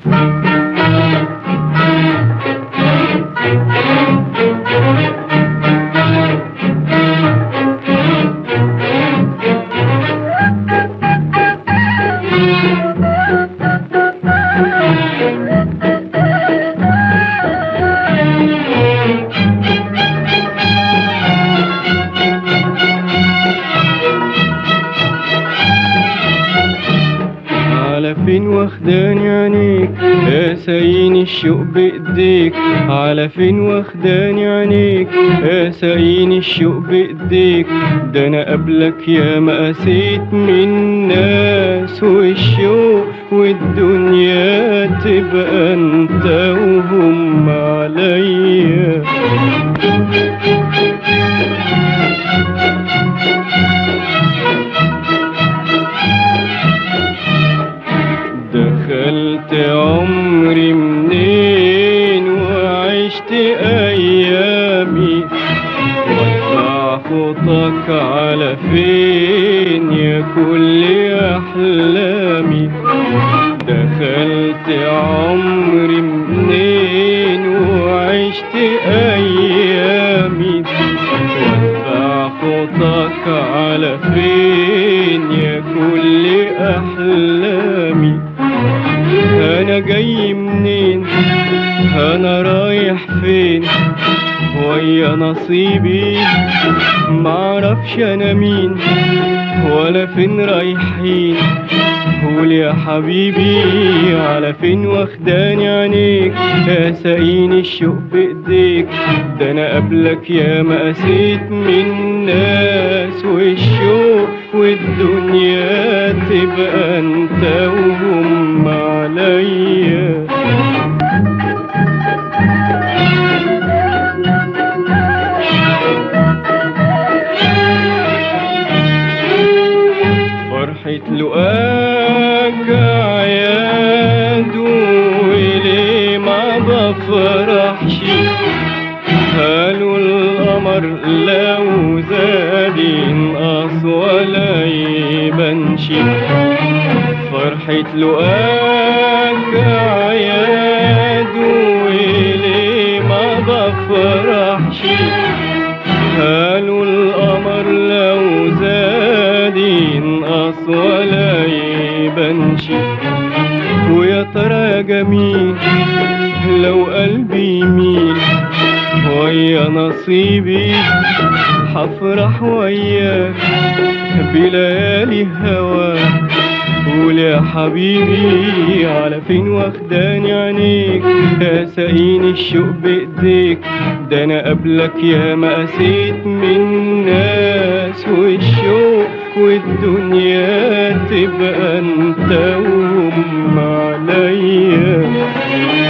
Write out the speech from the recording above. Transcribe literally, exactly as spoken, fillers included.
على فين واخداني عينيك قاساين الشوق بايديك، على فين واخداني عينيك قاساين الشوق بايديك، ده انا قبلك يا ما قاسيت من ناس، والشوق والدنيا تبقى انت وهم عليا. دخلت عمري منين وعشت ايامي، وادفع خطاك على فين يا كل احلامي. دخلت عمري منين وعشت ايامي، وادفع خطاك على فين يا كل احلامي. انا جاي منين انا رايح فين ويا نصيبي، معرفش انا مين ولا فين رايحين. قول يا حبيبي على فين واخداني عينيك قاساين الشوق بايديك، ده انا قبلك يا ما قاسيت من ناس، والشوق والدنيا تبقى انت وهم عليا. فرحة لقاك عياد وليه ما بفرحش، قالوا القمر لو زاد ينقص ولا يبانش. فرحة لقاك عياد وليه ما بفرحش، قالوا القمر لو زاد ينقص ولا يبانش. ويا ترى يا جميل لو قلبي يميل ويا نصيبي، حفرح وياك بليالي هواك. قول يا حبيبي على فين واخداني عينيك قاساين الشوق بايديك، ده انا قبلك يا ما قاسيت من ناس، والشوق والدنيا تبقى انت وهم عليا.